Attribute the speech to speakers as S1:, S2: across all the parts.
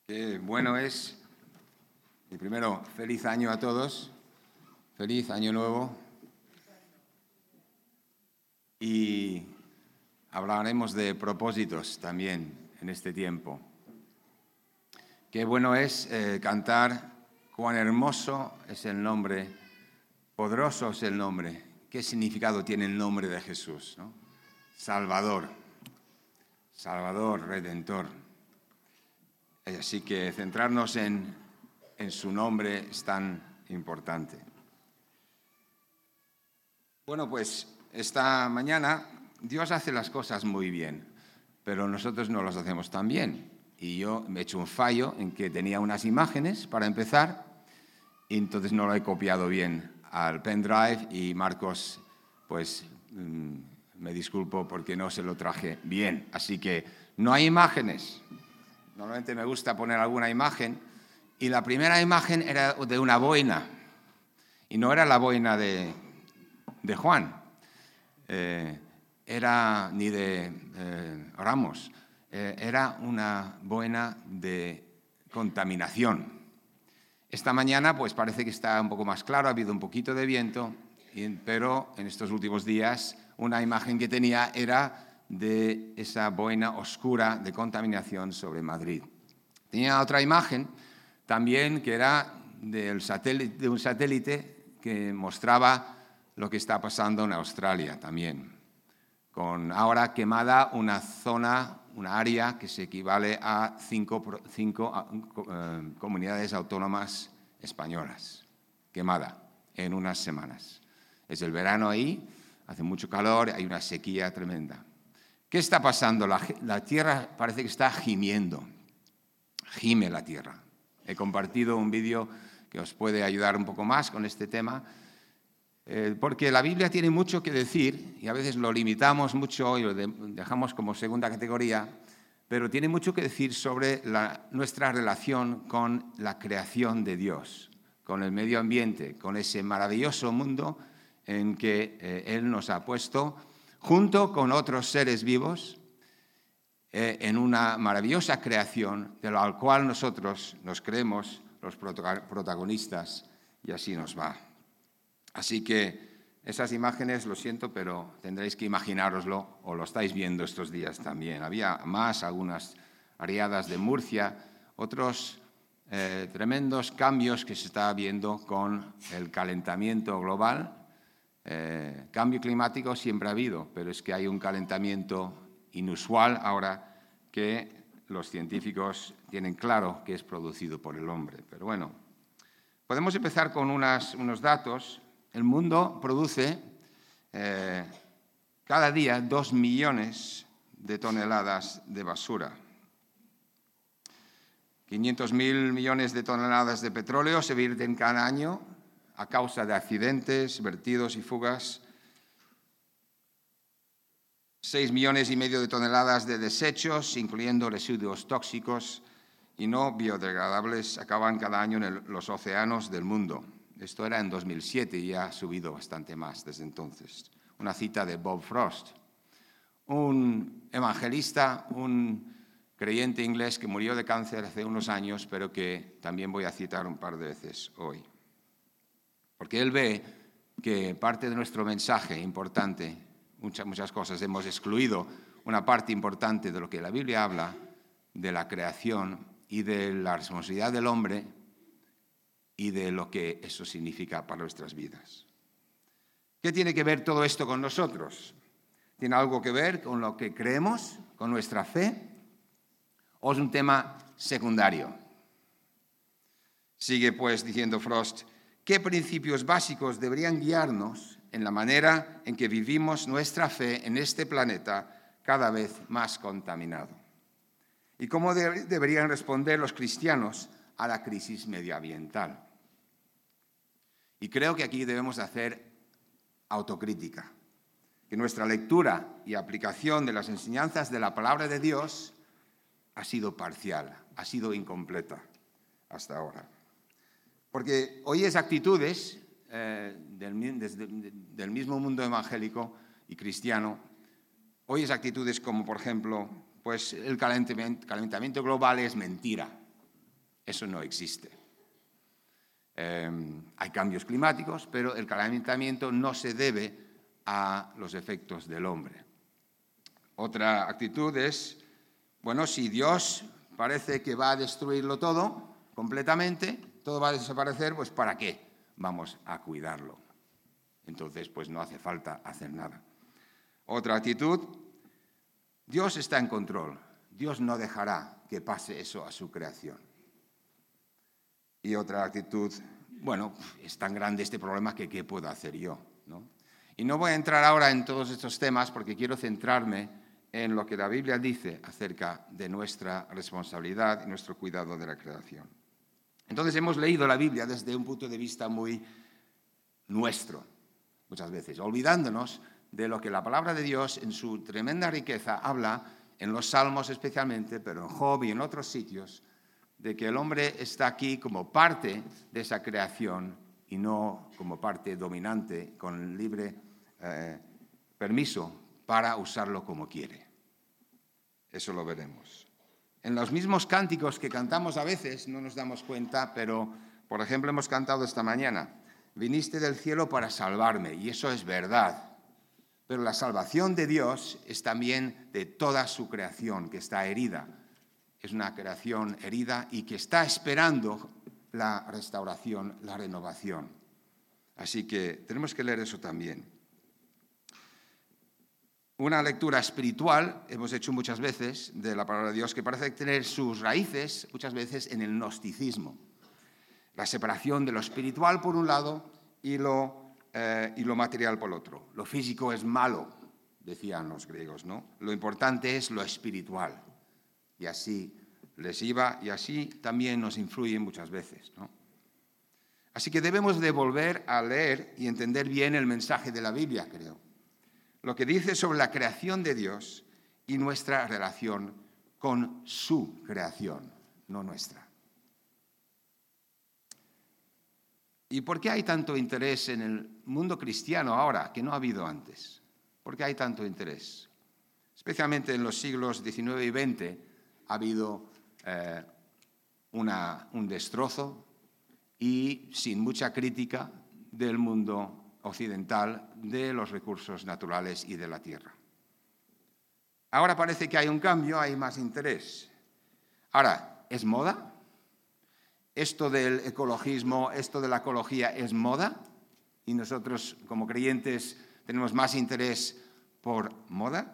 S1: Qué bueno es. Y primero, feliz año a todos. Feliz año nuevo. Y hablaremos de propósitos también en este tiempo. Qué bueno es cantar cuán hermoso es el nombre, poderoso es el nombre. ¿Qué significado tiene el nombre de Jesús, ¿no? Salvador, Redentor. Así que centrarnos en su nombre es tan importante. Bueno, pues esta mañana Dios hace las cosas muy bien, pero nosotros no las hacemos tan bien. Y yo me he hecho un fallo en que tenía unas imágenes para empezar y entonces no lo he copiado bien al pendrive y Marcos, pues me disculpo porque no se lo traje bien. Así que no hay imágenes. Normalmente me gusta poner alguna imagen y la primera imagen era de una boina y no era la boina de Juan, era ni de Ramos, era una boina de contaminación. Esta mañana pues parece que está un poco más claro, ha habido un poquito de viento, pero en estos últimos días una imagen que tenía era de esa boina oscura de contaminación sobre Madrid. Tenía otra imagen también que era de un satélite que mostraba lo que está pasando en Australia también, con ahora quemada una zona, una área que se equivale a cinco comunidades autónomas españolas, quemada en unas semanas. Es el verano ahí, hace mucho calor, hay una sequía tremenda. ¿Qué está pasando? La tierra parece que está gimiendo. Gime la tierra. He compartido un vídeo que os puede ayudar un poco más con este tema, porque la Biblia tiene mucho que decir y a veces lo limitamos mucho y lo dejamos como segunda categoría, pero tiene mucho que decir sobre nuestra relación con la creación de Dios, con el medio ambiente, con ese maravilloso mundo en que Él nos ha puesto junto con otros seres vivos en una maravillosa creación de la cual nosotros nos creemos los protagonistas y así nos va. Así que esas imágenes, lo siento, pero tendréis que imaginároslo o lo estáis viendo estos días también. Había más, algunas áreas de Murcia, otros tremendos cambios que se está viendo con el calentamiento global. Cambio climático siempre ha habido, pero es que hay un calentamiento inusual ahora que los científicos tienen claro que es producido por el hombre. Pero bueno, podemos empezar con unos datos. El mundo produce cada día 2 millones de toneladas de basura. 500.000 millones de toneladas de petróleo se vierten cada año a causa de accidentes, vertidos y fugas. 6,5 millones de toneladas de desechos, incluyendo residuos tóxicos y no biodegradables, acaban cada año en los océanos del mundo. Esto era en 2007 y ha subido bastante más desde entonces. Una cita de Bob Frost, un evangelista, un creyente inglés que murió de cáncer hace unos años, pero que también voy a citar un par de veces hoy. Porque él ve que parte de nuestro mensaje importante, muchas cosas, hemos excluido una parte importante de lo que la Biblia habla, de la creación y de la responsabilidad del hombre y de lo que eso significa para nuestras vidas. ¿Qué tiene que ver todo esto con nosotros? ¿Tiene algo que ver con lo que creemos, con nuestra fe? ¿O es un tema secundario? Sigue pues diciendo Frost, ¿qué principios básicos deberían guiarnos en la manera en que vivimos nuestra fe en este planeta cada vez más contaminado? ¿Y cómo deberían responder los cristianos a la crisis medioambiental? Y creo que aquí debemos hacer autocrítica, que nuestra lectura y aplicación de las enseñanzas de la palabra de Dios ha sido parcial, ha sido incompleta hasta ahora. Porque oyes actitudes del mismo mundo evangélico y cristiano, oyes actitudes como, por ejemplo, pues el calentamiento global es mentira. Eso no existe. Hay cambios climáticos, pero el calentamiento no se debe a los efectos del hombre. Otra actitud es, bueno, si Dios parece que va a destruirlo todo completamente, todo va a desaparecer, pues ¿para qué vamos a cuidarlo? Entonces, pues no hace falta hacer nada. Otra actitud, Dios está en control. Dios no dejará que pase eso a su creación. Y otra actitud, bueno, es tan grande este problema que ¿qué puedo hacer yo? ¿No? Y no voy a entrar ahora en todos estos temas porque quiero centrarme en lo que la Biblia dice acerca de nuestra responsabilidad y nuestro cuidado de la creación. Entonces hemos leído la Biblia desde un punto de vista muy nuestro, muchas veces, olvidándonos de lo que la palabra de Dios en su tremenda riqueza habla en los Salmos especialmente, pero en Job y en otros sitios, de que el hombre está aquí como parte de esa creación y no como parte dominante con libre permiso para usarlo como quiere. Eso lo veremos. En los mismos cánticos que cantamos a veces no nos damos cuenta, pero por ejemplo hemos cantado esta mañana, viniste del cielo para salvarme, y eso es verdad. Pero la salvación de Dios es también de toda su creación, que está herida. Es una creación herida y que está esperando la restauración, la renovación. Así que tenemos que leer eso también. Una lectura espiritual, hemos hecho muchas veces, de la palabra de Dios, que parece tener sus raíces muchas veces en el gnosticismo. La separación de lo espiritual por un lado y lo material por otro. Lo físico es malo, decían los griegos, ¿no? Lo importante es lo espiritual. Y así les iba y así también nos influye muchas veces, ¿no? Así que debemos de volver a leer y entender bien el mensaje de la Biblia, creo. Lo que dice sobre la creación de Dios y nuestra relación con su creación, no nuestra. ¿Y por qué hay tanto interés en el mundo cristiano ahora que no ha habido antes? ¿Por qué hay tanto interés? Especialmente en los siglos XIX y XX ha habido un destrozo y sin mucha crítica del mundo occidental de los recursos naturales y de la tierra. Ahora parece que hay un cambio, hay más interés. Ahora, ¿es moda? ¿Esto del ecologismo, esto de la ecología es moda? ¿Y nosotros como creyentes tenemos más interés por moda?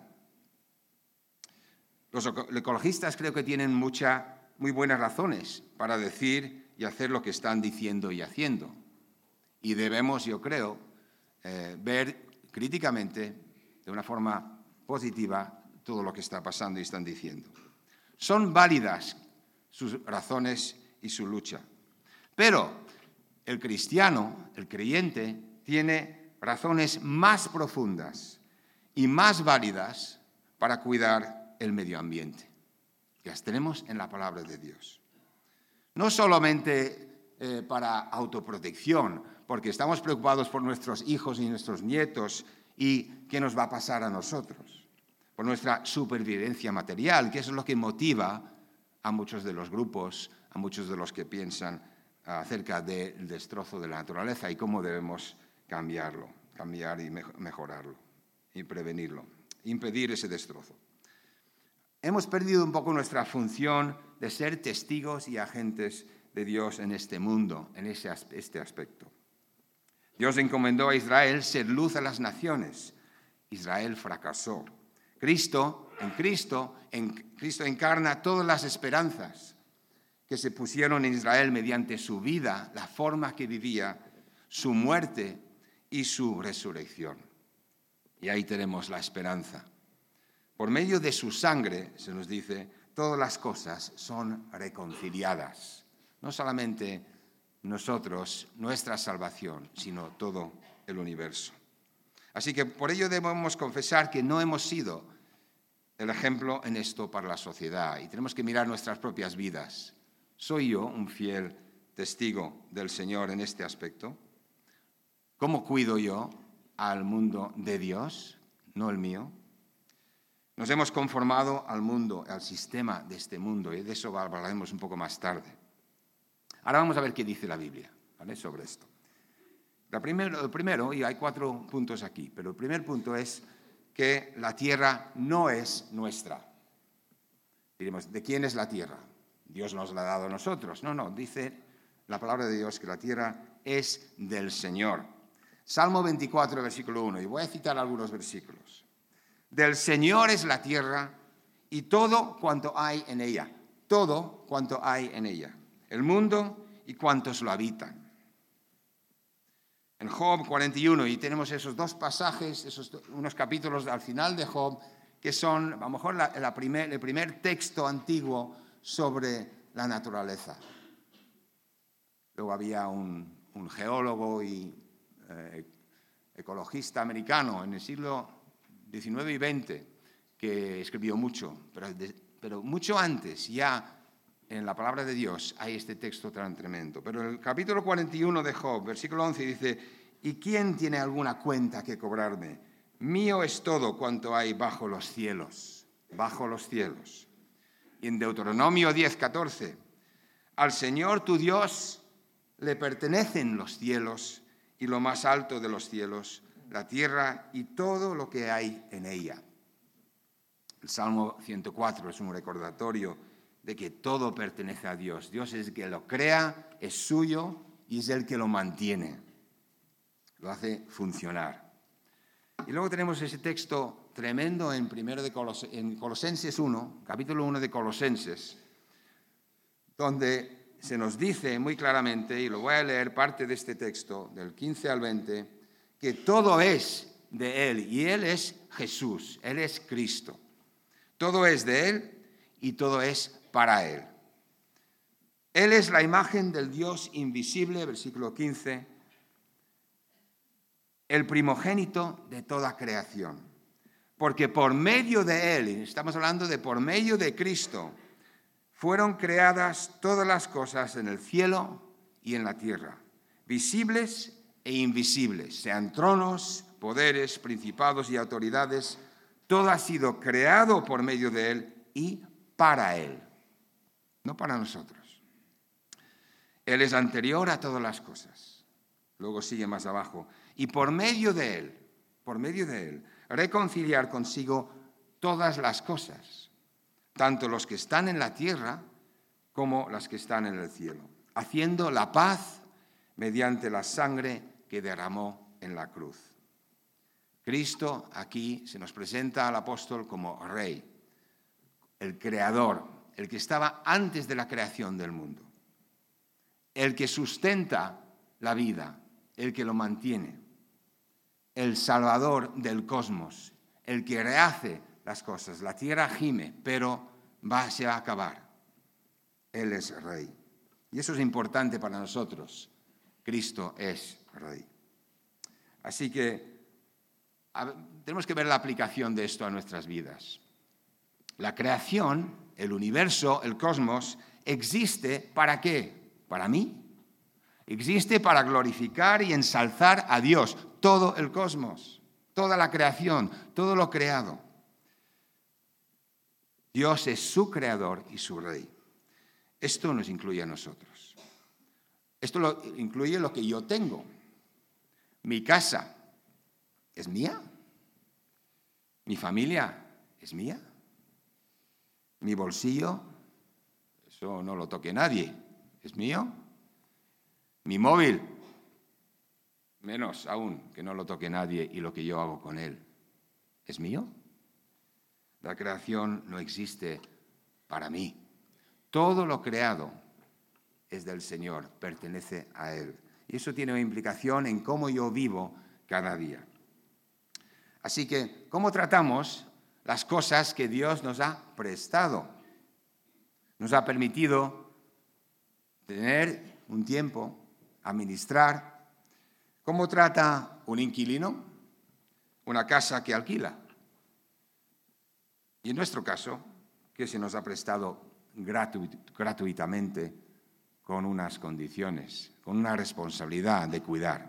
S1: Los ecologistas creo que tienen muy buenas razones para decir y hacer lo que están diciendo y haciendo. Y debemos, yo creo, ver críticamente, de una forma positiva, todo lo que está pasando y están diciendo. Son válidas sus razones y su lucha. Pero el cristiano, el creyente, tiene razones más profundas y más válidas para cuidar el medio ambiente. Las tenemos en la palabra de Dios. No solamente para autoprotección, porque estamos preocupados por nuestros hijos y nuestros nietos y qué nos va a pasar a nosotros, por nuestra supervivencia material, que eso es lo que motiva a muchos de los grupos, a muchos de los que piensan acerca del destrozo de la naturaleza y cómo debemos cambiar y mejorarlo y prevenirlo, impedir ese destrozo. Hemos perdido un poco nuestra función de ser testigos y agentes de Dios en este mundo, en este aspecto. Dios encomendó a Israel ser luz a las naciones. Israel fracasó. Cristo encarna todas las esperanzas que se pusieron en Israel mediante su vida, la forma que vivía, su muerte y su resurrección. Y ahí tenemos la esperanza. Por medio de su sangre, se nos dice, todas las cosas son reconciliadas. No solamente nosotros, nuestra salvación, sino todo el universo. Así que por ello debemos confesar que no hemos sido el ejemplo en esto para la sociedad y tenemos que mirar nuestras propias vidas. ¿Soy yo un fiel testigo del Señor en este aspecto? ¿Cómo cuido yo al mundo de Dios, no el mío? Nos hemos conformado al mundo, al sistema de este mundo, y de eso hablaremos un poco más tarde. Ahora vamos a ver qué dice la Biblia, ¿vale?, sobre esto. Lo primero, y hay 4 puntos aquí, pero el primer punto es que la tierra no es nuestra. Diremos, ¿de quién es la tierra? Dios nos la ha dado a nosotros. No, dice la palabra de Dios que la tierra es del Señor. Salmo 24, versículo 1, y voy a citar algunos versículos. Del Señor es la tierra y todo cuanto hay en ella. Todo cuanto hay en ella. El mundo y cuantos lo habitan. En Job 41, y tenemos esos 2 pasajes, unos capítulos al final de Job, que son a lo mejor el primer texto antiguo sobre la naturaleza. Luego había un geólogo y ecologista americano en el siglo XIX y XX que escribió mucho, pero mucho antes ya en la palabra de Dios hay este texto tan tremendo. Pero en el capítulo 41 de Job, versículo 11, dice, ¿y quién tiene alguna cuenta que cobrarme? Mío es todo cuanto hay bajo los cielos, bajo los cielos. Y en Deuteronomio 10, 14, al Señor tu Dios le pertenecen los cielos y lo más alto de los cielos, la tierra y todo lo que hay en ella. El Salmo 104 es un recordatorio de que todo pertenece a Dios. Dios es el que lo crea, es suyo y es el que lo mantiene. Lo hace funcionar. Y luego tenemos ese texto tremendo en Colosenses 1, capítulo 1 de Colosenses, donde se nos dice muy claramente, y lo voy a leer parte de este texto, del 15 al 20, que todo es de Él, y Él es Jesús, Él es Cristo. Todo es de Él y todo es para Él. Él es la imagen del Dios invisible, versículo 15, el primogénito de toda creación. Porque por medio de Él, estamos hablando de por medio de Cristo, fueron creadas todas las cosas en el cielo y en la tierra, visibles e invisibles, sean tronos, poderes, principados y autoridades. Todo ha sido creado por medio de Él y para Él, no para nosotros. Él es anterior a todas las cosas. Luego sigue más abajo. Y por medio de Él, reconciliar consigo todas las cosas, tanto los que están en la tierra como las que están en el cielo, haciendo la paz mediante la sangre que derramó en la cruz. Cristo aquí se nos presenta al apóstol como Rey, el Creador, el que estaba antes de la creación del mundo, el que sustenta la vida, el que lo mantiene, el Salvador del cosmos, el que rehace las cosas. La tierra gime, pero se va a acabar. Él es Rey. Y eso es importante para nosotros. Cristo es Rey. Así que tenemos que ver la aplicación de esto a nuestras vidas. La creación, el universo, el cosmos, existe ¿para qué? ¿Para mí? Existe para glorificar y ensalzar a Dios, todo el cosmos, toda la creación, todo lo creado. Dios es su creador y su Rey. Esto nos incluye a nosotros. Esto incluye lo que yo tengo. Mi casa es mía. Mi familia es mía. Mi bolsillo, eso no lo toque nadie, es mío. Mi móvil, menos aún que no lo toque nadie y lo que yo hago con él, ¿es mío? La creación no existe para mí. Todo lo creado es del Señor, pertenece a Él. Y eso tiene una implicación en cómo yo vivo cada día. Así que, ¿cómo tratamos las cosas que Dios nos ha prestado? Nos ha permitido tener un tiempo, administrar. ¿Cómo trata un inquilino una casa que alquila? Y en nuestro caso, que se nos ha prestado gratuitamente con unas condiciones, con una responsabilidad de cuidar.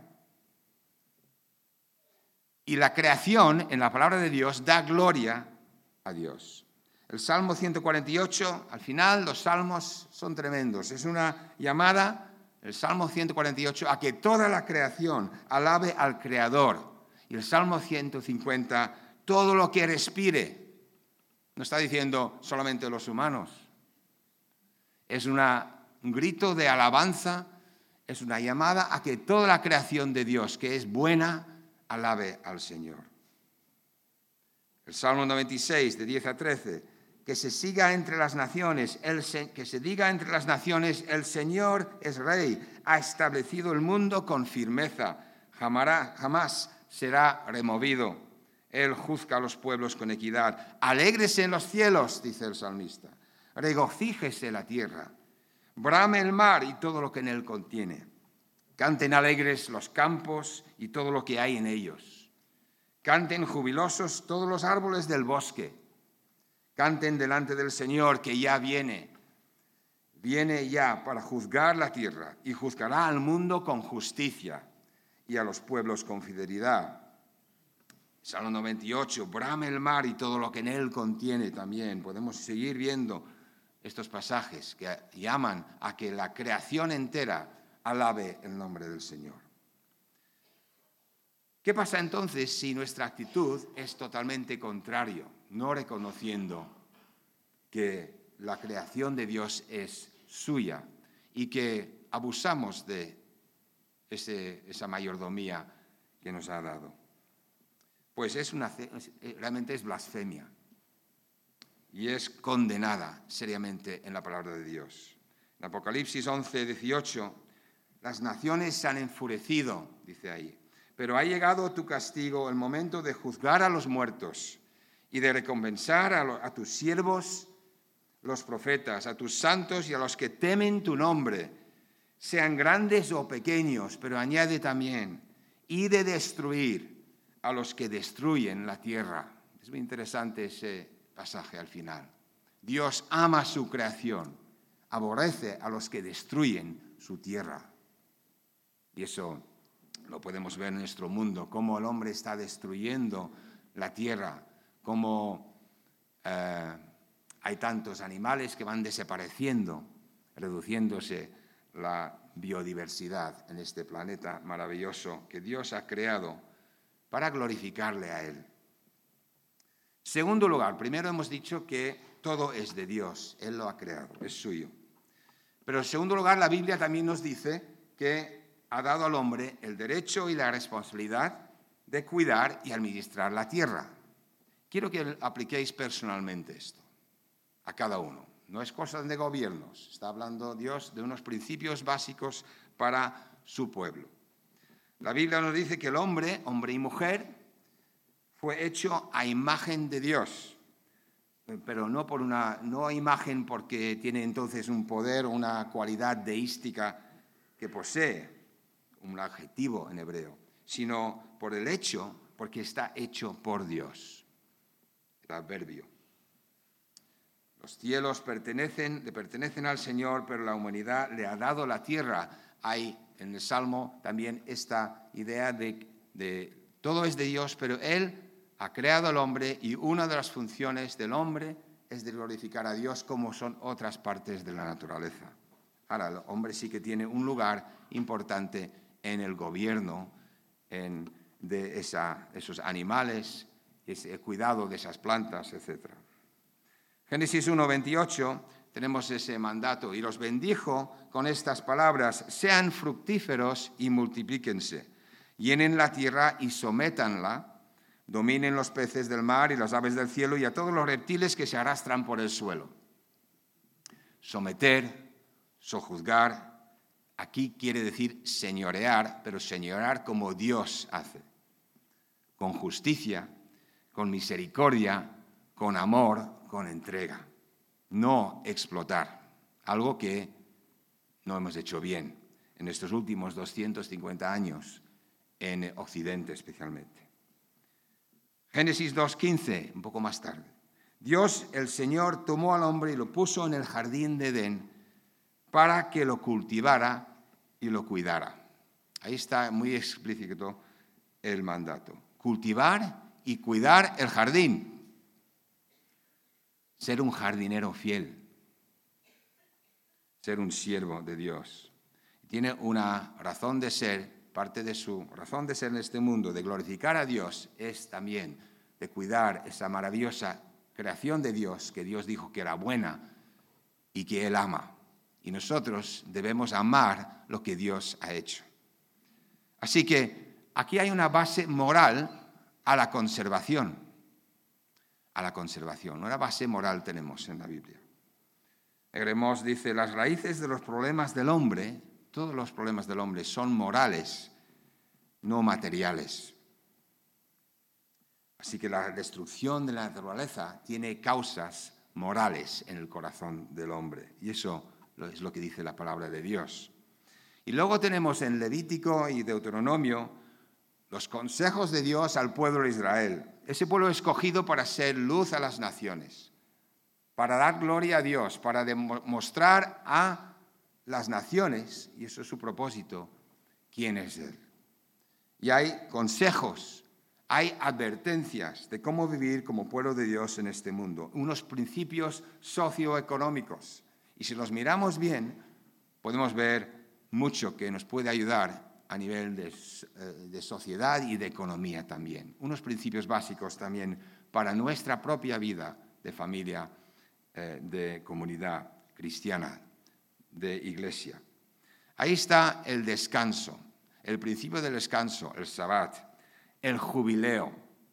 S1: Y la creación, en la palabra de Dios, da gloria a Dios. El Salmo 148, al final los salmos son tremendos. Es una llamada, el Salmo 148, a que toda la creación alabe al Creador. Y el Salmo 150, todo lo que respire. No está diciendo solamente los humanos. Es un grito de alabanza, es una llamada a que toda la creación de Dios, que es buena, alabe al Señor. El Salmo 96, de 10 a 13, que se siga entre las naciones, que se diga entre las naciones, el Señor es Rey, ha establecido el mundo con firmeza, jamás será removido. Él juzga a los pueblos con equidad. Alégrese en los cielos, dice el salmista. Regocíjese la tierra. Brame el mar y todo lo que en él contiene. Canten alegres los campos y todo lo que hay en ellos. Canten jubilosos todos los árboles del bosque. Canten delante del Señor que ya viene. Viene ya para juzgar la tierra y juzgará al mundo con justicia y a los pueblos con fidelidad. Salmo 98, brame el mar y todo lo que en él contiene también. Podemos seguir viendo estos pasajes que llaman a que la creación entera alabe el nombre del Señor. ¿Qué pasa entonces si nuestra actitud es totalmente contrario, no reconociendo que la creación de Dios es suya y que abusamos de esa mayordomía que nos ha dado? Pues realmente es blasfemia y es condenada seriamente en la palabra de Dios. En Apocalipsis 11, 18, las naciones se han enfurecido, dice ahí, pero ha llegado tu castigo, el momento de juzgar a los muertos y de recompensar a tus siervos, los profetas, a tus santos y a los que temen tu nombre, sean grandes o pequeños, pero añade también, y de destruir a los que destruyen la tierra. Es muy interesante ese pasaje al final. Dios ama su creación, aborrece a los que destruyen su tierra. Y eso lo podemos ver en nuestro mundo, cómo el hombre está destruyendo la tierra, cómo hay tantos animales que van desapareciendo, reduciéndose la biodiversidad en este planeta maravilloso que Dios ha creado para glorificarle a Él. Segundo lugar, primero hemos dicho que todo es de Dios, Él lo ha creado, es suyo. Pero en segundo lugar, la Biblia también nos dice que ha dado al hombre el derecho y la responsabilidad de cuidar y administrar la tierra. Quiero que apliquéis personalmente esto, a cada uno. No es cosa de gobiernos, está hablando Dios de unos principios básicos para su pueblo. La Biblia nos dice que el hombre y mujer, fue hecho a imagen de Dios, pero no a imagen porque tiene entonces un poder o una cualidad deística que posee, un adjetivo en hebreo, sino por el hecho, porque está hecho por Dios. El adverbio. Los cielos le pertenecen al Señor, pero la humanidad le ha dado la tierra. Hay en el Salmo también esta idea de todo es de Dios, pero Él ha creado al hombre y una de las funciones del hombre es de glorificar a Dios como son otras partes de la naturaleza. Ahora, el hombre sí que tiene un lugar importante en el gobierno de esos animales, ese cuidado de esas plantas, etc. Génesis 1:28 tenemos ese mandato, y los bendijo con estas palabras: sean fructíferos y multiplíquense, llenen la tierra y sométanla, dominen los peces del mar y las aves del cielo y a todos los reptiles que se arrastran por el suelo. Someter, sojuzgar, aquí quiere decir señorear, pero señorear como Dios hace, con justicia, con misericordia, con amor, con entrega. No explotar, algo que no hemos hecho bien en estos últimos 250 años, en Occidente especialmente. Génesis 2:15, un poco más tarde. Dios, el Señor, tomó al hombre y lo puso en el jardín de Edén para que lo cultivara y lo cuidara. Ahí está muy explícito el mandato. Cultivar y cuidar el jardín. ser un jardinero fiel, ser un siervo de Dios. Tiene una razón de ser, parte de su razón de ser en este mundo, de glorificar a Dios, es también de cuidar esa maravillosa creación de Dios, que Dios dijo que era buena y que Él ama. Y nosotros debemos amar lo que Dios ha hecho. Así que aquí hay una base moral a la conservación. A la conservación. Una base moral tenemos en la Biblia. Eremos dice, las raíces de los problemas del hombre, todos los problemas del hombre son morales, no materiales. Así que la destrucción de la naturaleza tiene causas morales en el corazón del hombre. Y eso es lo que dice la palabra de Dios. Y luego tenemos en Levítico y Deuteronomio los consejos de Dios al pueblo de Israel. Ese pueblo escogido para ser luz a las naciones, para dar gloria a Dios, para demostrar a las naciones, y eso es su propósito, quién es Él. Y hay consejos, hay advertencias de cómo vivir como pueblo de Dios en este mundo, unos principios socioeconómicos. Y si los miramos bien, podemos ver mucho que nos puede ayudar a nivel de sociedad y de economía también. Unos principios básicos también para nuestra propia vida de familia, de comunidad cristiana, de iglesia. Ahí está el descanso, el principio del descanso, el Sabbat, el jubileo,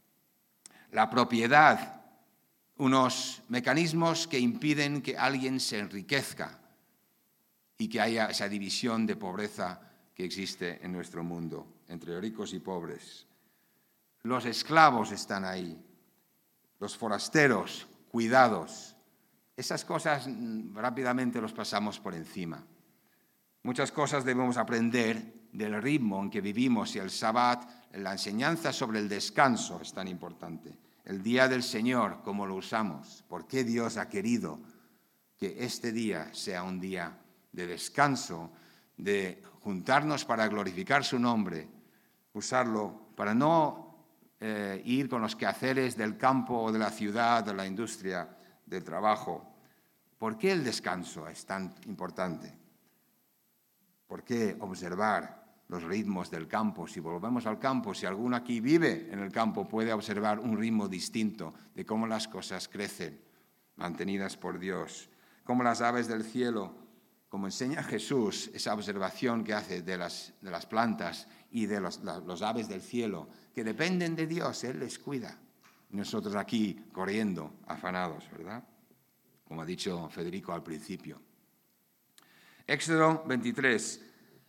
S1: la propiedad, unos mecanismos que impiden que alguien se enriquezca y que haya esa división de pobreza que existe en nuestro mundo, entre ricos y pobres. Los esclavos están ahí, los forasteros, cuidados. Esas cosas rápidamente los pasamos por encima. Muchas cosas debemos aprender del ritmo en que vivimos y el Sabbat, la enseñanza sobre el descanso es tan importante. El día del Señor, cómo lo usamos, por qué Dios ha querido que este día sea un día de descanso, de juntarnos para glorificar su nombre, usarlo para no ir con los quehaceres del campo o de la ciudad, de la industria, del trabajo. ¿Por qué el descanso es tan importante? ¿Por qué observar los ritmos del campo? Si volvemos al campo, si alguno aquí vive en el campo, puede observar un ritmo distinto de cómo las cosas crecen, mantenidas por Dios, cómo las aves del cielo, como enseña Jesús, esa observación que hace de las plantas y de los aves del cielo, que dependen de Dios, Él les cuida. Nosotros aquí corriendo, afanados, ¿verdad? Como ha dicho Federico al principio. Éxodo 23.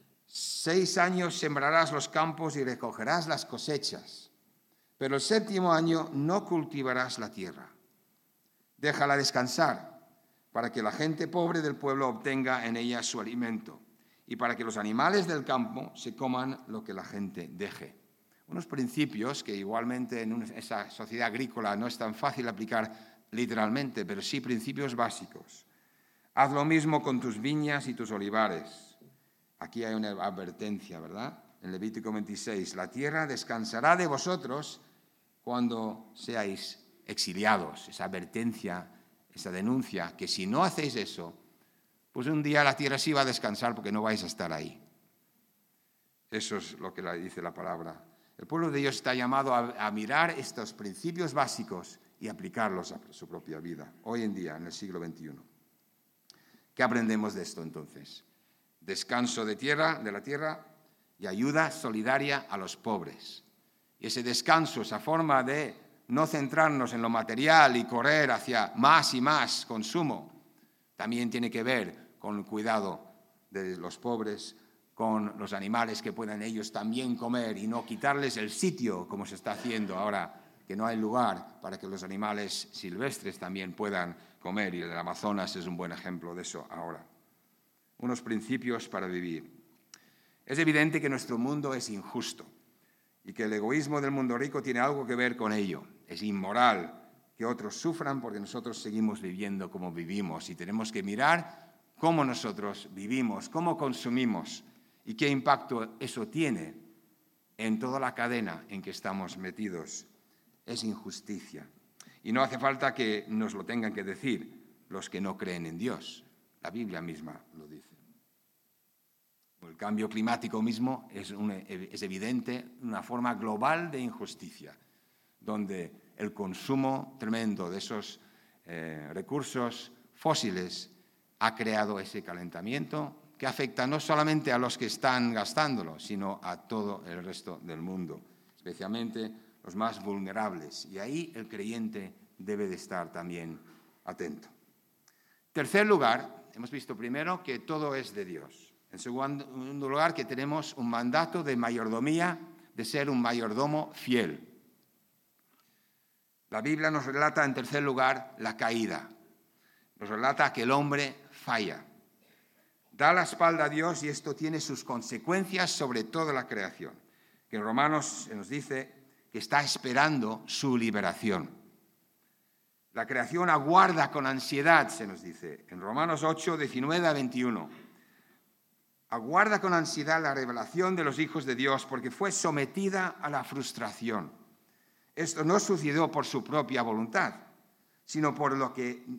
S1: 6 años sembrarás los campos y recogerás las cosechas, pero el 7º año no cultivarás la tierra. Déjala descansar, para que la gente pobre del pueblo obtenga en ella su alimento y para que los animales del campo se coman lo que la gente deje. Unos principios que igualmente en esa sociedad agrícola no es tan fácil aplicar literalmente, pero sí principios básicos. Haz lo mismo con tus viñas y tus olivares. Aquí hay una advertencia, ¿verdad? En Levítico 26, la tierra descansará de vosotros cuando seáis exiliados. Esa advertencia, esa denuncia, que si no hacéis eso, pues un día la tierra sí va a descansar porque no vais a estar ahí. Eso es lo que dice la palabra. El pueblo de Dios está llamado a mirar estos principios básicos y aplicarlos a su propia vida, hoy en día, en el siglo XXI. ¿Qué aprendemos de esto entonces? Descanso de la tierra y ayuda solidaria a los pobres. Y ese descanso, esa forma de no centrarnos en lo material y correr hacia más y más consumo, también tiene que ver con el cuidado de los pobres, con los animales que puedan ellos también comer y no quitarles el sitio, como se está haciendo ahora, que no hay lugar para que los animales silvestres también puedan comer, y el Amazonas es un buen ejemplo de eso ahora. Unos principios para vivir. Es evidente que nuestro mundo es injusto y que el egoísmo del mundo rico tiene algo que ver con ello. Es inmoral que otros sufran porque nosotros seguimos viviendo como vivimos y tenemos que mirar cómo nosotros vivimos, cómo consumimos y qué impacto eso tiene en toda la cadena en que estamos metidos. Es injusticia. Y no hace falta que nos lo tengan que decir los que no creen en Dios. La Biblia misma lo dice. El cambio climático mismo es evidente, una forma global de injusticia, donde el consumo tremendo de esos recursos fósiles ha creado ese calentamiento que afecta no solamente a los que están gastándolo, sino a todo el resto del mundo, especialmente los más vulnerables. Y ahí el creyente debe de estar también atento. En tercer lugar, hemos visto primero que todo es de Dios. En segundo lugar, que tenemos un mandato de mayordomía, de ser un mayordomo fiel. La Biblia nos relata, en tercer lugar, la caída. Nos relata que el hombre falla. Da la espalda a Dios y esto tiene sus consecuencias sobre toda la creación. Que en Romanos se nos dice que está esperando su liberación. La creación aguarda con ansiedad, se nos dice, en Romanos 8, 19 a 21. Aguarda con ansiedad la revelación de los hijos de Dios porque fue sometida a la frustración. Esto no sucedió por su propia voluntad, sino por la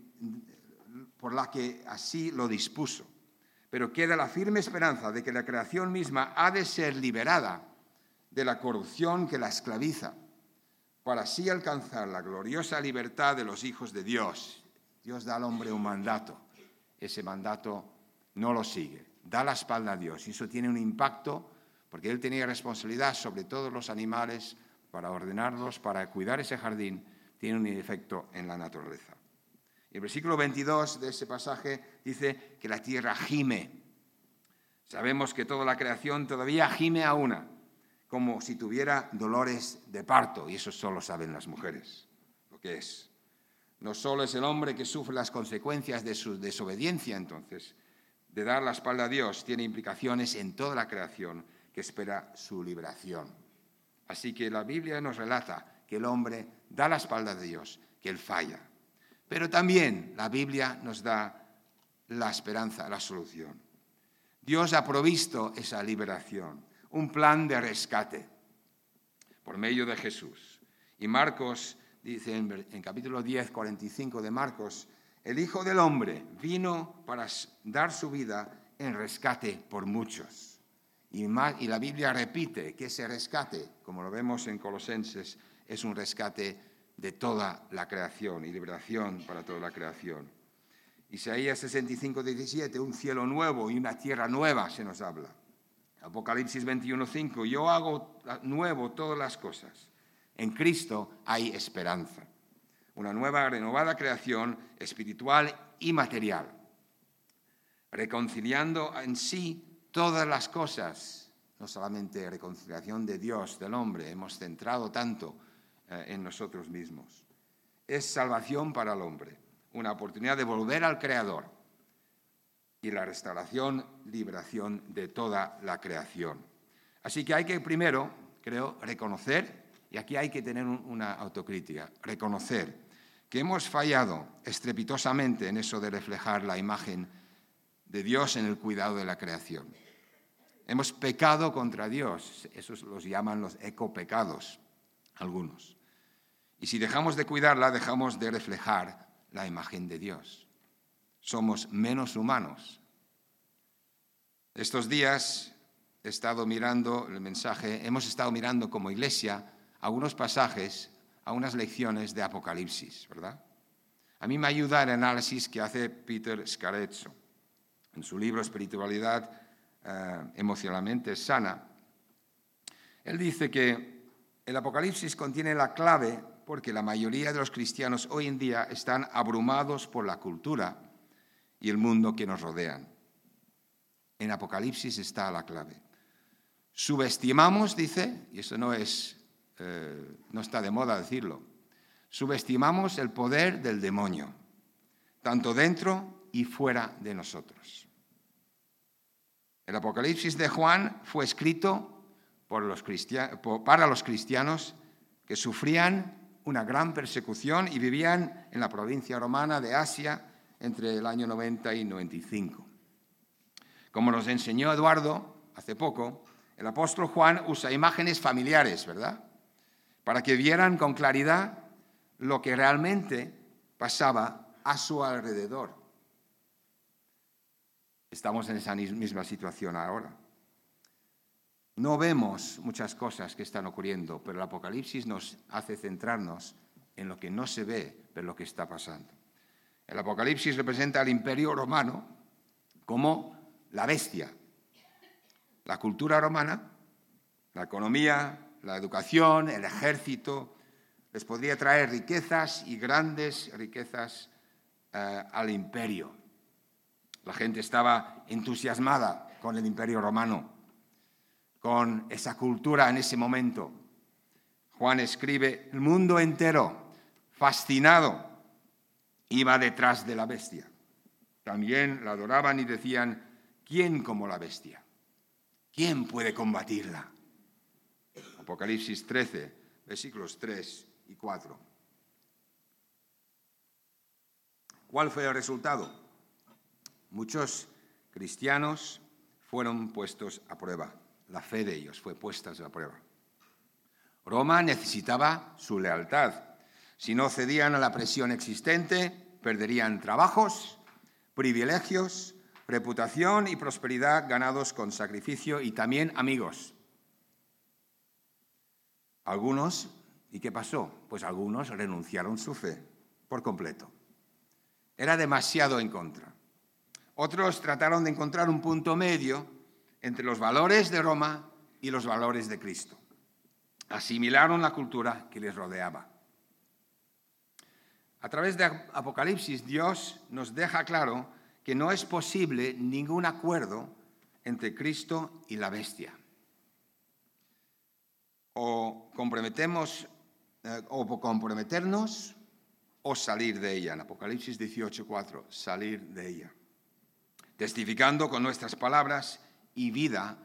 S1: que así lo dispuso. Pero queda la firme esperanza de que la creación misma ha de ser liberada de la corrupción que la esclaviza, para así alcanzar la gloriosa libertad de los hijos de Dios. Dios da al hombre un mandato. Ese mandato no lo sigue. Da la espalda a Dios. Y eso tiene un impacto, porque Él tenía responsabilidad sobre todos los animales, para ordenarlos, para cuidar ese jardín, tiene un efecto en la naturaleza. El versículo 22 de ese pasaje dice que la tierra gime. Sabemos que toda la creación todavía gime a una, como si tuviera dolores de parto, y eso solo saben las mujeres lo que es. No solo es el hombre que sufre las consecuencias de su desobediencia, entonces, de dar la espalda a Dios, tiene implicaciones en toda la creación que espera su liberación. Así que la Biblia nos relata que el hombre da la espalda a Dios, que él falla. Pero también la Biblia nos da la esperanza, la solución. Dios ha provisto esa liberación, un plan de rescate por medio de Jesús. Y Marcos dice en capítulo 10, 45 de Marcos, el Hijo del Hombre vino para dar su vida en rescate por muchos. Y la Biblia repite que ese rescate, como lo vemos en Colosenses, es un rescate de toda la creación y liberación para toda la creación. Isaías 65, 17, un cielo nuevo y una tierra nueva se nos habla. Apocalipsis 21, 5, yo hago nuevo todas las cosas. En Cristo hay esperanza. Una nueva, renovada creación espiritual y material, reconciliando en sí todas las cosas, no solamente reconciliación de Dios, del hombre, hemos centrado tanto en nosotros mismos. Es salvación para el hombre, una oportunidad de volver al Creador y la restauración, liberación de toda la creación. Así que hay que primero, creo, reconocer, y aquí hay que tener una autocrítica, reconocer que hemos fallado estrepitosamente en eso de reflejar la imagen de Dios en el cuidado de la creación. Hemos pecado contra Dios, esos los llaman los ecopecados, algunos. Y si dejamos de cuidarla, dejamos de reflejar la imagen de Dios. Somos menos humanos. Estos días he estado mirando el mensaje, hemos estado mirando como iglesia algunos pasajes, algunas lecciones de Apocalipsis, ¿verdad? A mí me ayuda el análisis que hace Peter Scarezzo en su libro Espiritualidad emocionalmente sana. Él dice que el Apocalipsis contiene la clave porque la mayoría de los cristianos hoy en día están abrumados por la cultura y el mundo que nos rodean. En Apocalipsis está la clave. Subestimamos, dice, y eso no está de moda decirlo, subestimamos el poder del demonio, tanto dentro y fuera de nosotros. El Apocalipsis de Juan fue escrito para los cristianos que sufrían una gran persecución y vivían en la provincia romana de Asia entre el año 90 y 95. Como nos enseñó Eduardo hace poco, el apóstol Juan usa imágenes familiares, ¿verdad?, para que vieran con claridad lo que realmente pasaba a su alrededor. Estamos en esa misma situación ahora. No vemos muchas cosas que están ocurriendo, pero el Apocalipsis nos hace centrarnos en lo que no se ve, pero lo que está pasando. El Apocalipsis representa al Imperio Romano como la bestia. La cultura romana, la economía, la educación, el ejército, les podría traer riquezas y grandes riquezas al imperio. La gente estaba entusiasmada con el Imperio Romano, con esa cultura en ese momento. Juan escribe, el mundo entero, fascinado, iba detrás de la bestia. También la adoraban y decían, ¿quién como la bestia? ¿Quién puede combatirla? Apocalipsis 13, versículos 3 y 4. ¿Cuál fue el resultado? Muchos cristianos fueron puestos a prueba. La fe de ellos fue puesta a prueba. Roma necesitaba su lealtad. Si no cedían a la presión existente, perderían trabajos, privilegios, reputación y prosperidad ganados con sacrificio y también amigos. Algunos, ¿y qué pasó? Pues algunos renunciaron su fe por completo. Era demasiado en contra. Otros trataron de encontrar un punto medio entre los valores de Roma y los valores de Cristo. Asimilaron la cultura que les rodeaba. A través de Apocalipsis, Dios nos deja claro que no es posible ningún acuerdo entre Cristo y la bestia. O comprometernos o salir de ella. En Apocalipsis 18:4, salir de ella. Testificando con nuestras palabras y vida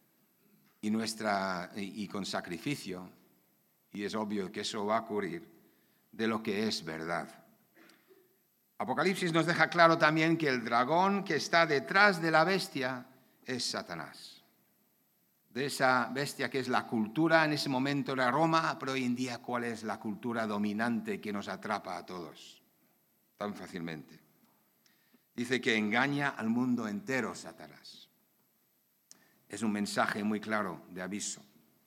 S1: y con sacrificio, y es obvio que eso va a ocurrir, de lo que es verdad. Apocalipsis nos deja claro también que el dragón que está detrás de la bestia es Satanás. De esa bestia que es la cultura en ese momento era Roma, pero hoy en día ¿cuál es la cultura dominante que nos atrapa a todos tan fácilmente? Dice que engaña al mundo entero, Satanás. Es un mensaje muy claro de aviso.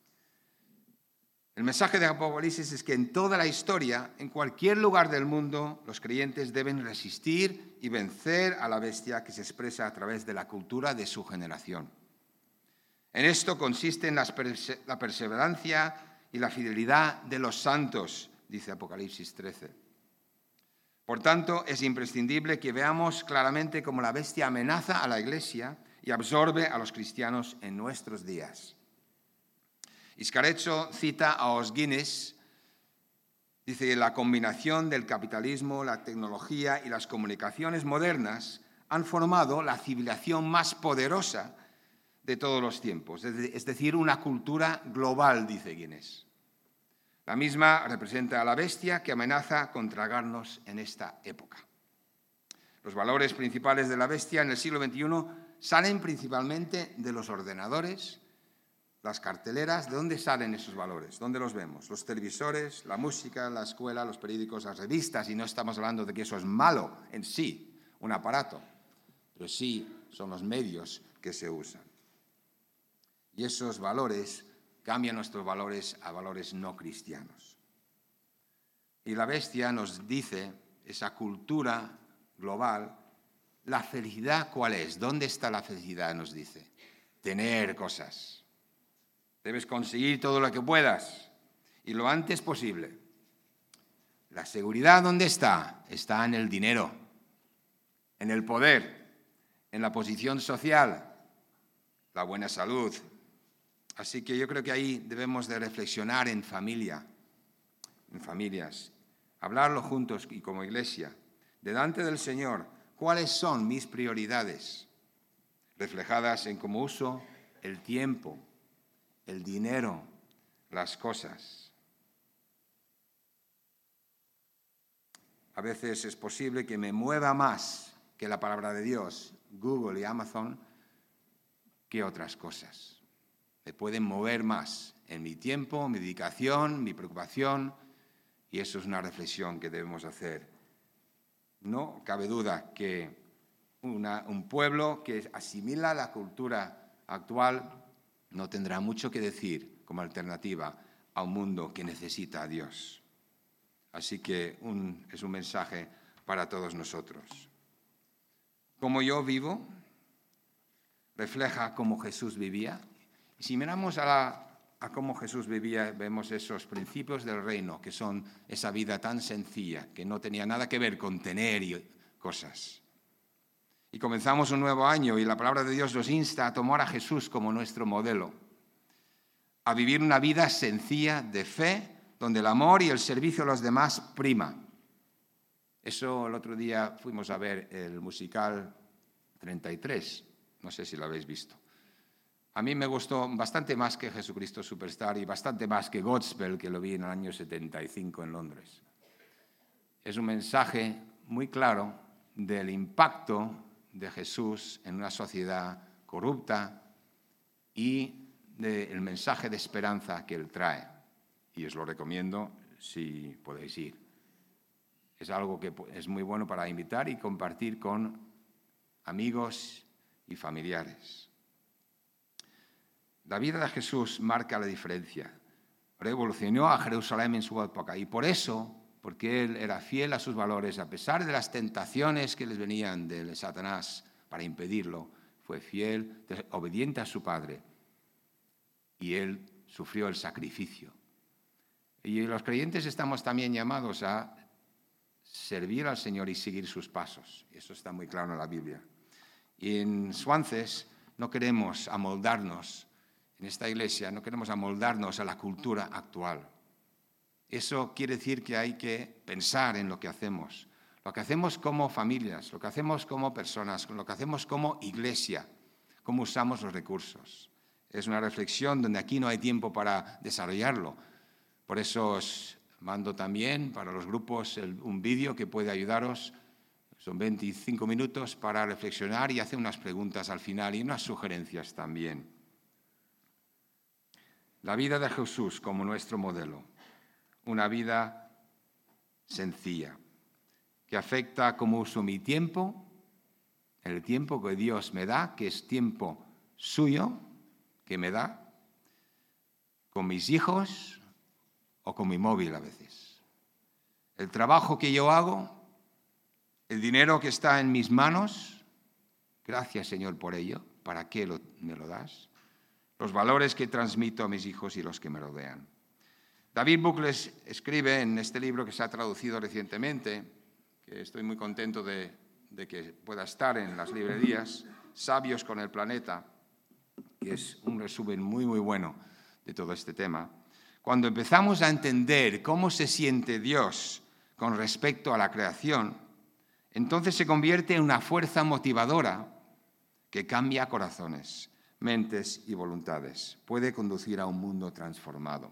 S1: El mensaje de Apocalipsis es que en toda la historia, en cualquier lugar del mundo, los creyentes deben resistir y vencer a la bestia que se expresa a través de la cultura de su generación. En esto consiste en la perseverancia y la fidelidad de los santos, dice Apocalipsis 13. Por tanto, es imprescindible que veamos claramente cómo la bestia amenaza a la Iglesia y absorbe a los cristianos en nuestros días. Iscarezzo cita a Os Guinness, dice, la combinación del capitalismo, la tecnología y las comunicaciones modernas han formado la civilización más poderosa de todos los tiempos, es decir, una cultura global, dice Guinness. La misma representa a la bestia que amenaza con tragarnos en esta época. Los valores principales de la bestia en el siglo XXI salen principalmente de los ordenadores, las carteleras. ¿De dónde salen esos valores? ¿Dónde los vemos? Los televisores, la música, la escuela, los periódicos, las revistas, y no estamos hablando de que eso es malo en sí, un aparato, pero sí son los medios que se usan. Y esos valores cambian nuestros valores a valores no cristianos. Y la bestia nos dice, esa cultura global, la felicidad, ¿cuál es? ¿Dónde está la felicidad? Nos dice, tener cosas. Debes conseguir todo lo que puedas y lo antes posible. La seguridad, ¿dónde está? Está en el dinero, en el poder, en la posición social, la buena salud. Así que yo creo que ahí debemos de reflexionar en familias, hablarlo juntos y como iglesia, delante del Señor, cuáles son mis prioridades, reflejadas en cómo uso el tiempo, el dinero, las cosas. A veces es posible que me mueva más que la palabra de Dios, Google y Amazon, que otras cosas. Me pueden mover más en mi tiempo, mi dedicación, mi preocupación Y eso es una reflexión que debemos hacer. No cabe duda que un pueblo que asimila la cultura actual no tendrá mucho que decir como alternativa a un mundo que necesita a Dios. Así que es un mensaje para todos nosotros. Cómo yo vivo refleja cómo Jesús vivía. Y si miramos a cómo Jesús vivía, vemos esos principios del reino, que son esa vida tan sencilla, que no tenía nada que ver con tener cosas. Y comenzamos un nuevo año y la palabra de Dios nos insta a tomar a Jesús como nuestro modelo, a vivir una vida sencilla de fe, donde el amor y el servicio a los demás prima. Eso el otro día fuimos a ver el musical 33, no sé si lo habéis visto. A mí me gustó bastante más que Jesucristo Superstar y bastante más que Godspell, que lo vi en el año 75 en Londres. Es un mensaje muy claro del impacto de Jesús en una sociedad corrupta y del mensaje de esperanza que Él trae. Y os lo recomiendo si podéis ir. Es algo que es muy bueno para invitar y compartir con amigos y familiares. La vida de Jesús marca la diferencia. Revolucionó a Jerusalén en su época y por eso, porque Él era fiel a sus valores, a pesar de las tentaciones que les venían de Satanás para impedirlo, fue fiel, obediente a su Padre y Él sufrió el sacrificio. Y los creyentes estamos también llamados a servir al Señor y seguir sus pasos. Eso está muy claro en la Biblia. Y en Swances no queremos amoldarnos. En esta iglesia no queremos amoldarnos a la cultura actual. Eso quiere decir que hay que pensar en lo que hacemos como familias, lo que hacemos como personas, lo que hacemos como iglesia, cómo usamos los recursos. Es una reflexión donde aquí no hay tiempo para desarrollarlo. Por eso os mando también para los grupos un vídeo que puede ayudaros. Son 25 minutos para reflexionar y hacer unas preguntas al final y unas sugerencias también. La vida de Jesús como nuestro modelo, una vida sencilla, que afecta cómo uso mi tiempo, el tiempo que Dios me da, que es tiempo suyo, que me da, con mis hijos o con mi móvil a veces. El trabajo que yo hago, el dinero que está en mis manos, gracias Señor por ello, ¿para qué me lo das? Los valores que transmito a mis hijos y los que me rodean. David Bucles escribe en este libro que se ha traducido recientemente, que estoy muy contento de que pueda estar en las librerías, Sabios con el planeta, que es un resumen muy, muy bueno de todo este tema. Cuando empezamos a entender cómo se siente Dios con respecto a la creación, entonces se convierte en una fuerza motivadora que cambia corazones, mentes y voluntades. Puede conducir a un mundo transformado.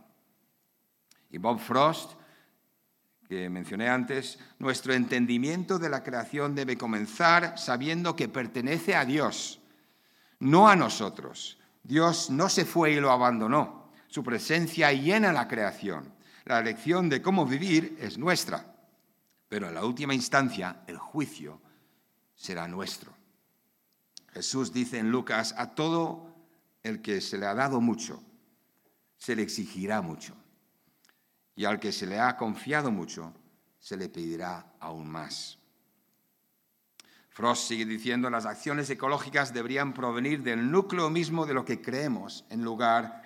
S1: Y Bob Frost, que mencioné antes, nuestro entendimiento de la creación debe comenzar sabiendo que pertenece a Dios, no a nosotros. Dios no se fue y lo abandonó. Su presencia llena la creación. La elección de cómo vivir es nuestra, pero en la última instancia el juicio será nuestro. Jesús dice en Lucas, a todo el que se le ha dado mucho, se le exigirá mucho. Y al que se le ha confiado mucho, se le pedirá aún más. Frost sigue diciendo, las acciones ecológicas deberían provenir del núcleo mismo de lo que creemos, en lugar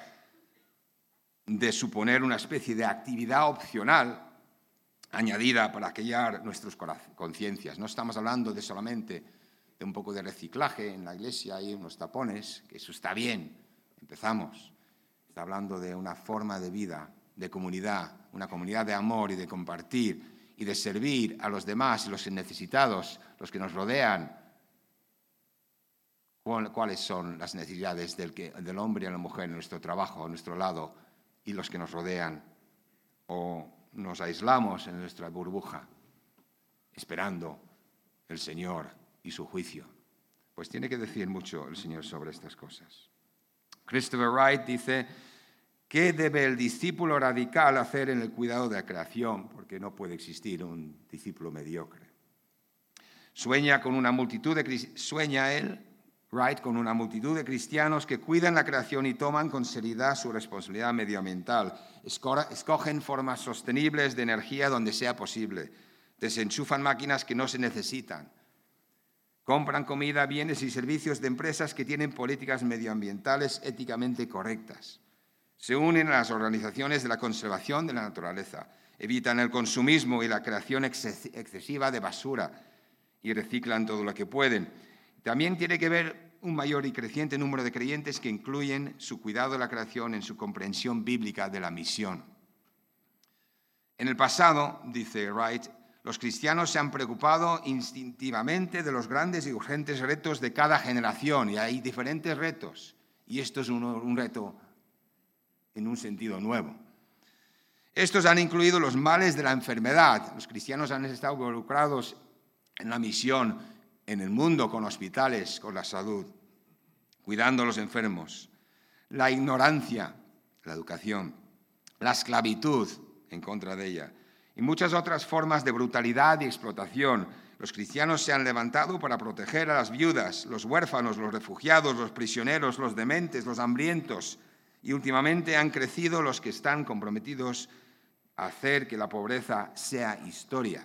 S1: de suponer una especie de actividad opcional añadida para aquellar nuestras conciencias. No estamos hablando de solamente de un poco de reciclaje en la iglesia, hay unos tapones, que eso está bien, empezamos. Está hablando de una forma de vida, de comunidad, una comunidad de amor y de compartir y de servir a los demás y los necesitados, los que nos rodean. ¿Cuáles son las necesidades del hombre y de la mujer en nuestro trabajo, a nuestro lado y los que nos rodean? ¿O nos aislamos en nuestra burbuja esperando el Señor y su juicio? Pues tiene que decir mucho el Señor sobre estas cosas. Christopher Wright dice, ¿Qué debe el discípulo radical hacer en el cuidado de la creación? Porque no puede existir un discípulo mediocre. Sueña él, Wright, con una multitud de cristianos que cuidan la creación y toman con seriedad su responsabilidad medioambiental. Escogen formas sostenibles de energía donde sea posible. Desenchufan máquinas que no se necesitan. Compran comida, bienes y servicios de empresas que tienen políticas medioambientales éticamente correctas. Se unen a las organizaciones de la conservación de la naturaleza. Evitan el consumismo y la creación excesiva de basura y reciclan todo lo que pueden. También tiene que ver un mayor y creciente número de creyentes que incluyen su cuidado de la creación en su comprensión bíblica de la misión. En el pasado, dice Wright, los cristianos se han preocupado instintivamente de los grandes y urgentes retos de cada generación, y hay diferentes retos, y esto es un reto en un sentido nuevo. Estos han incluido los males de la enfermedad. Los cristianos han estado involucrados en la misión en el mundo con hospitales, con la salud, cuidando a los enfermos. La ignorancia, la educación, la esclavitud en contra de ella y muchas otras formas de brutalidad y explotación. Los cristianos se han levantado para proteger a las viudas, los huérfanos, los refugiados, los prisioneros, los dementes, los hambrientos. Y últimamente han crecido los que están comprometidos a hacer que la pobreza sea historia.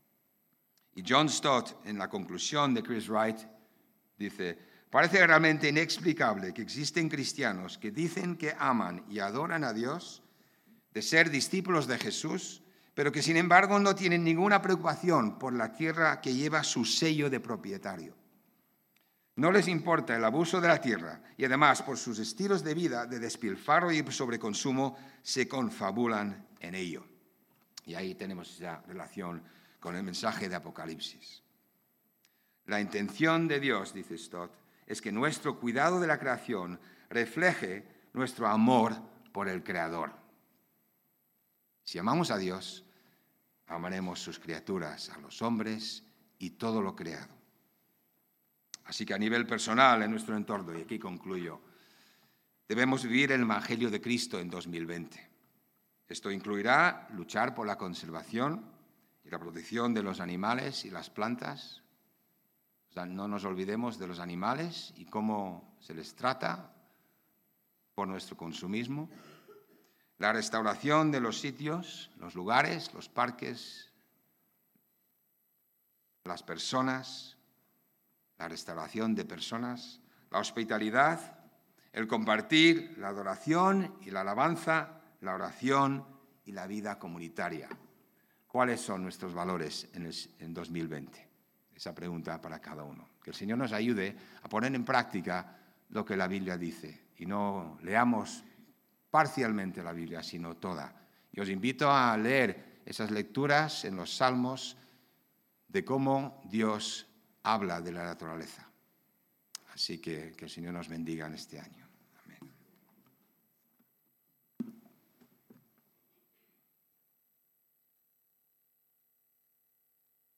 S1: Y John Stott, en la conclusión de Chris Wright, dice: parece realmente inexplicable que existen cristianos que dicen que aman y adoran a Dios, de ser discípulos de Jesús, pero que sin embargo no tienen ninguna preocupación por la tierra que lleva su sello de propietario. No les importa el abuso de la tierra y además por sus estilos de vida de despilfarro y sobreconsumo se confabulan en ello. Y ahí tenemos esa relación con el mensaje de Apocalipsis. La intención de Dios, dice Stott, es que nuestro cuidado de la creación refleje nuestro amor por el Creador. Si amamos a Dios, amaremos sus criaturas, a los hombres y todo lo creado. Así que a nivel personal, en nuestro entorno, y aquí concluyo, debemos vivir el Evangelio de Cristo en 2020. Esto incluirá luchar por la conservación y la protección de los animales y las plantas. O sea, no nos olvidemos de los animales y cómo se les trata por nuestro consumismo. La restauración de los sitios, los lugares, los parques, las personas, la restauración de personas, la hospitalidad, el compartir, la adoración y la alabanza, la oración y la vida comunitaria. ¿Cuáles son nuestros valores en 2020? Esa pregunta para cada uno. Que el Señor nos ayude a poner en práctica lo que la Biblia dice y no leamos parcialmente la Biblia, sino toda. Y os invito a leer esas lecturas en los Salmos de cómo Dios habla de la naturaleza. Así que el Señor nos bendiga en este año.